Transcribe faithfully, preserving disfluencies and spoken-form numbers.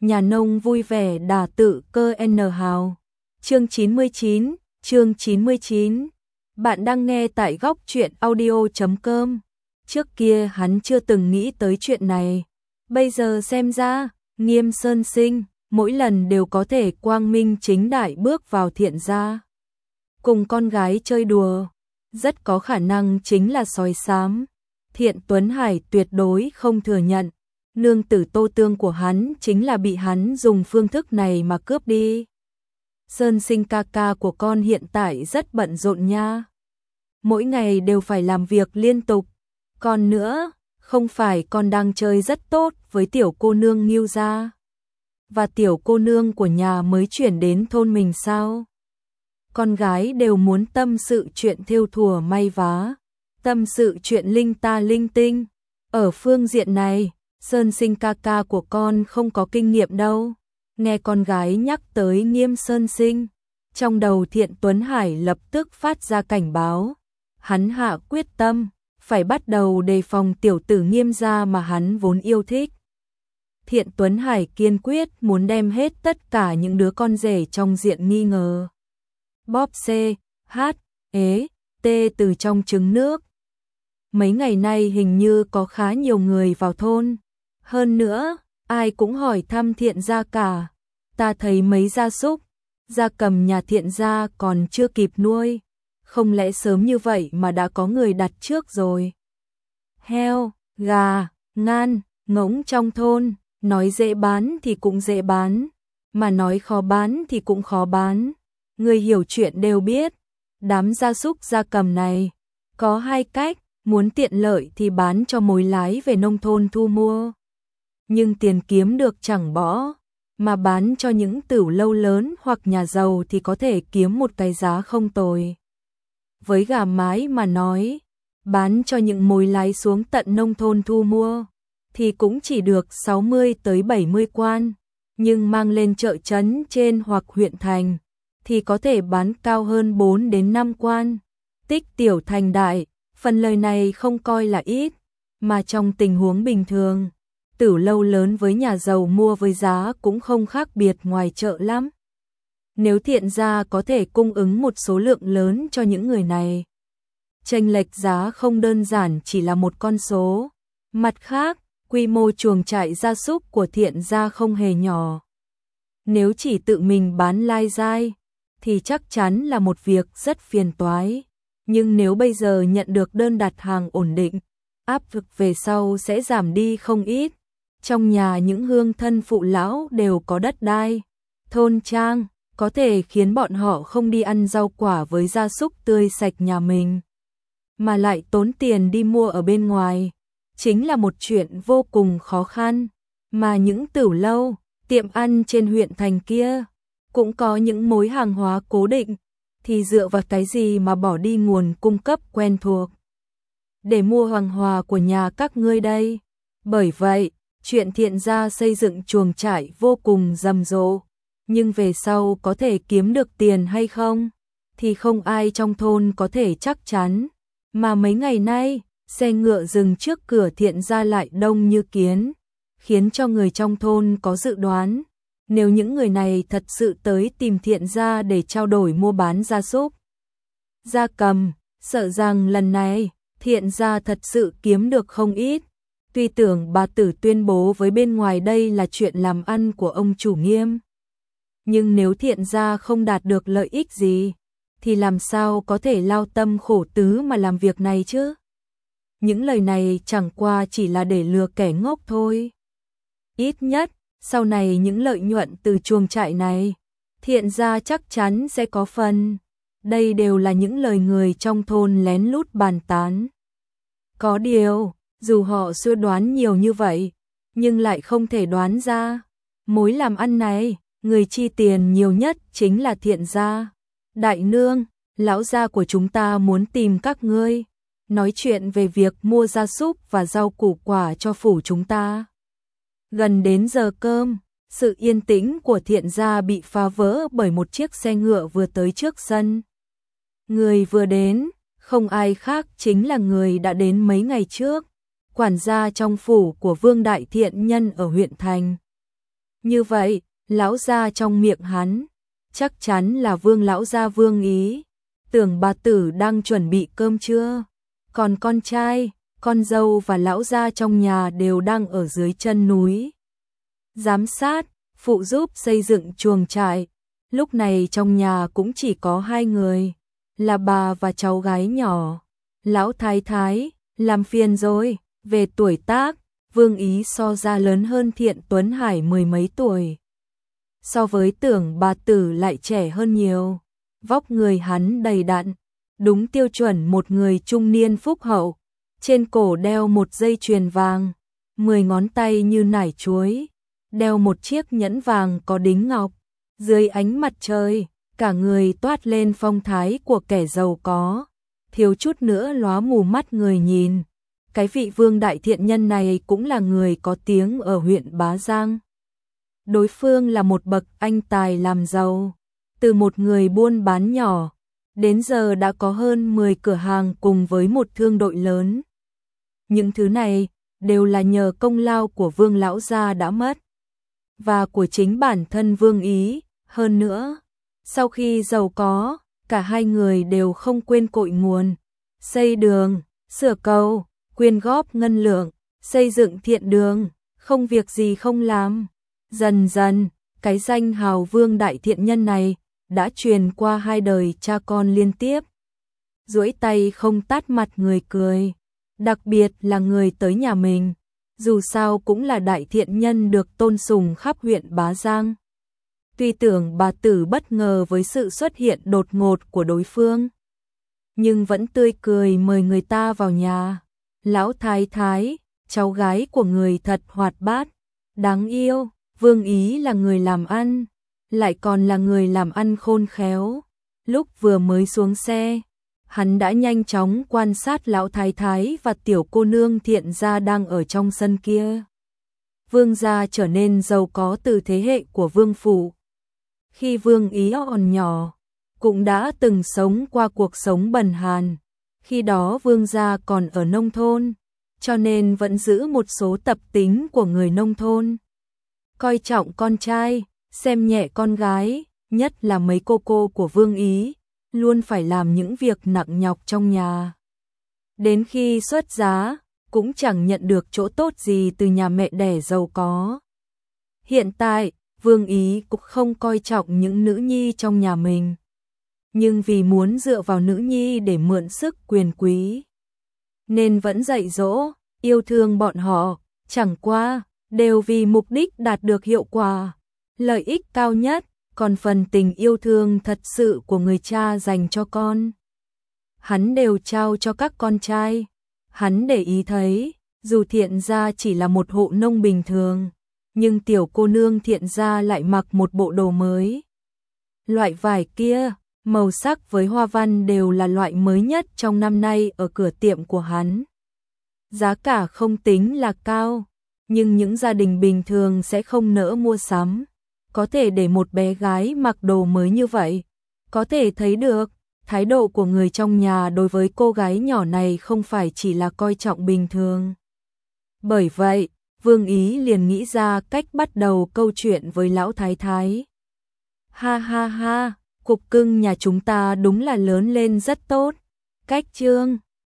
nhà nông vui vẻ đả tự cơ N hào. Chương chín mươi chín, chương chín mươi chín. Bạn đang nghe tại góc truyện audio chấm com. Trước kia hắn chưa từng nghĩ tới chuyện này. Bây giờ xem ra, Nghiêm Sơn Sinh, mỗi lần đều có thể quang minh chính đại bước vào Thiện gia. Cùng con gái chơi đùa, rất có khả năng chính là sói xám. Thiện Tuấn Hải tuyệt đối không thừa nhận. Nương tử Tô Tương của hắn chính là bị hắn dùng phương thức này mà cướp đi. Sơn Sinh ca ca của con hiện tại rất bận rộn nha. Mỗi ngày đều phải làm việc liên tục. Còn nữa, không phải con đang chơi rất tốt với tiểu cô nương Ngưu gia. Và tiểu cô nương của nhà mới chuyển đến thôn mình sao? Con gái đều muốn tâm sự chuyện thêu thùa may vá, tâm sự chuyện linh ta linh tinh. Ở phương diện này, Sơn Sinh ca ca của con không có kinh nghiệm đâu. Nghe con gái nhắc tới Nghiêm Sơn Sinh, trong đầu Thiện Tuấn Hải lập tức phát ra cảnh báo. Hắn hạ quyết tâm, phải bắt đầu đề phòng tiểu tử Nghiêm gia mà hắn vốn yêu thích. Thiện Tuấn Hải kiên quyết muốn đem hết tất cả những đứa con rể trong diện nghi ngờ. Bóp C, H, ế, T từ trong trứng nước. Mấy ngày nay hình như có khá nhiều người vào thôn. Hơn nữa, ai cũng hỏi thăm Thiện gia cả. Ta thấy mấy gia súc, gia cầm nhà Thiện gia còn chưa kịp nuôi. Không lẽ sớm như vậy mà đã có người đặt trước rồi. Heo, gà, ngan, ngỗng trong thôn, nói dễ bán thì cũng dễ bán, mà nói khó bán thì cũng khó bán. Người hiểu chuyện đều biết, đám gia súc gia cầm này có hai cách, muốn tiện lợi thì bán cho mối lái về nông thôn thu mua. Nhưng tiền kiếm được chẳng bỏ, mà bán cho những tửu lâu lớn hoặc nhà giàu thì có thể kiếm một cái giá không tồi. Với gà mái mà nói, bán cho những mối lái xuống tận nông thôn thu mua thì cũng chỉ được sáu mươi tới bảy mươi quan, nhưng mang lên chợ trấn trên hoặc huyện thành thì có thể bán cao hơn bốn đến năm quan. Tích tiểu thành đại, phần lời này không coi là ít, mà trong tình huống bình thường, tửu lâu lớn với nhà giàu mua với giá cũng không khác biệt ngoài chợ lắm. Nếu Thiện gia có thể cung ứng một số lượng lớn cho những người này, chênh lệch giá không đơn giản chỉ là một con số. Mặt khác, quy mô chuồng trại gia súc của Thiện gia không hề nhỏ. Nếu chỉ tự mình bán lai dai, thì chắc chắn là một việc rất phiền toái. Nhưng nếu bây giờ nhận được đơn đặt hàng ổn định, áp lực về sau sẽ giảm đi không ít. Trong nhà những hương thân phụ lão đều có đất đai, thôn trang, có thể khiến bọn họ không đi ăn rau quả với gia súc tươi sạch nhà mình, mà lại tốn tiền đi mua ở bên ngoài. Chính là một chuyện vô cùng khó khăn, mà những tửu lâu, tiệm ăn trên huyện thành kia cũng có những mối hàng hóa cố định, thì dựa vào cái gì mà bỏ đi nguồn cung cấp quen thuộc để mua hàng hóa của nhà các ngươi đây? Bởi vậy, chuyện Thiện gia xây dựng chuồng trại vô cùng rầm rộ, nhưng về sau có thể kiếm được tiền hay không thì không ai trong thôn có thể chắc chắn. Mà mấy ngày nay, xe ngựa dừng trước cửa Thiện gia lại đông như kiến, khiến cho người trong thôn có dự đoán, nếu những người này thật sự tới tìm Thiện gia để trao đổi mua bán gia súc, gia cầm, sợ rằng lần này Thiện gia thật sự kiếm được không ít. Tuy tưởng bà tử tuyên bố với bên ngoài đây là chuyện làm ăn của ông chủ Nghiêm, nhưng nếu Thiện gia không đạt được lợi ích gì, thì làm sao có thể lao tâm khổ tứ mà làm việc này chứ? Những lời này chẳng qua chỉ là để lừa kẻ ngốc thôi. Ít nhất, sau này những lợi nhuận từ chuồng trại này, Thiện gia chắc chắn sẽ có phần. Đây đều là những lời người trong thôn lén lút bàn tán. Có điều, dù họ suy đoán nhiều như vậy, nhưng lại không thể đoán ra, mối làm ăn này, người chi tiền nhiều nhất chính là Thiện gia. Đại nương, lão gia của chúng ta muốn tìm các ngươi, nói chuyện về việc mua gia súc và rau củ quả cho phủ chúng ta. Gần đến giờ cơm, sự yên tĩnh của Thiện gia bị phá vỡ bởi một chiếc xe ngựa vừa tới trước sân. Người vừa đến, không ai khác chính là người đã đến mấy ngày trước, quản gia trong phủ của Vương Đại Thiện Nhân ở huyện thành. Như vậy, lão gia trong miệng hắn, chắc chắn là Vương lão gia Vương Ý. Tưởng bà tử đang chuẩn bị cơm trưa, còn con trai, con dâu và lão gia trong nhà đều đang ở dưới chân núi giám sát, phụ giúp xây dựng chuồng trại. Lúc này trong nhà cũng chỉ có hai người, là bà và cháu gái nhỏ. Lão thái thái, làm phiền rồi. Về tuổi tác, Vương Ý so ra lớn hơn Thiện Tuấn Hải mười mấy tuổi. So với Tưởng bà tử lại trẻ hơn nhiều. Vóc người hắn đầy đặn, đúng tiêu chuẩn một người trung niên phúc hậu. Trên cổ đeo một dây chuyền vàng, mười ngón tay như nải chuối, đeo một chiếc nhẫn vàng có đính ngọc. Dưới ánh mặt trời, cả người toát lên phong thái của kẻ giàu có, thiếu chút nữa lóa mù mắt người nhìn. Cái vị Vương đại thiện nhân này cũng là người có tiếng ở huyện Bá Giang. Đối phương là một bậc anh tài làm giàu, từ một người buôn bán nhỏ, đến giờ đã có hơn mười cửa hàng cùng với một thương đội lớn. Những thứ này đều là nhờ công lao của Vương lão gia đã mất, và của chính bản thân Vương Ý. Hơn nữa, sau khi giàu có, cả hai người đều không quên cội nguồn, xây đường, sửa cầu, quyên góp ngân lượng, xây dựng thiện đường, không việc gì không làm. Dần dần, cái danh hào Vương đại thiện nhân này đã truyền qua hai đời cha con liên tiếp. Duỗi tay không tát mặt người cười, đặc biệt là người tới nhà mình, dù sao cũng là đại thiện nhân được tôn sùng khắp huyện Bá Giang. Tuy Tưởng bà tử bất ngờ với sự xuất hiện đột ngột của đối phương, nhưng vẫn tươi cười mời người ta vào nhà. Lão thái thái, cháu gái của người thật hoạt bát, đáng yêu. Vương Ý là người làm ăn, lại còn là người làm ăn khôn khéo. Lúc vừa mới xuống xe, hắn đã nhanh chóng quan sát lão thái thái và tiểu cô nương Thiện gia đang ở trong sân kia. Vương gia trở nên giàu có từ thế hệ của Vương phủ. Khi Vương Ý còn nhỏ, cũng đã từng sống qua cuộc sống bần hàn. Khi đó Vương gia còn ở nông thôn, cho nên vẫn giữ một số tập tính của người nông thôn. Coi trọng con trai, xem nhẹ con gái, nhất là mấy cô cô của Vương Ý, luôn phải làm những việc nặng nhọc trong nhà. Đến khi xuất giá, cũng chẳng nhận được chỗ tốt gì từ nhà mẹ đẻ giàu có. Hiện tại, Vương Ý cũng không coi trọng những nữ nhi trong nhà mình, nhưng vì muốn dựa vào nữ nhi để mượn sức quyền quý, nên vẫn dạy dỗ, yêu thương bọn họ, chẳng qua đều vì mục đích đạt được hiệu quả, lợi ích cao nhất. Còn phần tình yêu thương thật sự của người cha dành cho con, hắn đều trao cho các con trai. Hắn để ý thấy, dù Thiện gia chỉ là một hộ nông bình thường, nhưng tiểu cô nương Thiện gia lại mặc một bộ đồ mới. Loại vải kia, màu sắc với hoa văn đều là loại mới nhất trong năm nay ở cửa tiệm của hắn. Giá cả không tính là cao, nhưng những gia đình bình thường sẽ không nỡ mua sắm. Có thể để một bé gái mặc đồ mới như vậy, có thể thấy được thái độ của người trong nhà đối với cô gái nhỏ này không phải chỉ là coi trọng bình thường. Bởi vậy, Vương Ý liền nghĩ ra cách bắt đầu câu chuyện với lão thái thái. Ha ha ha, cục cưng nhà chúng ta đúng là lớn lên rất tốt. Cách trương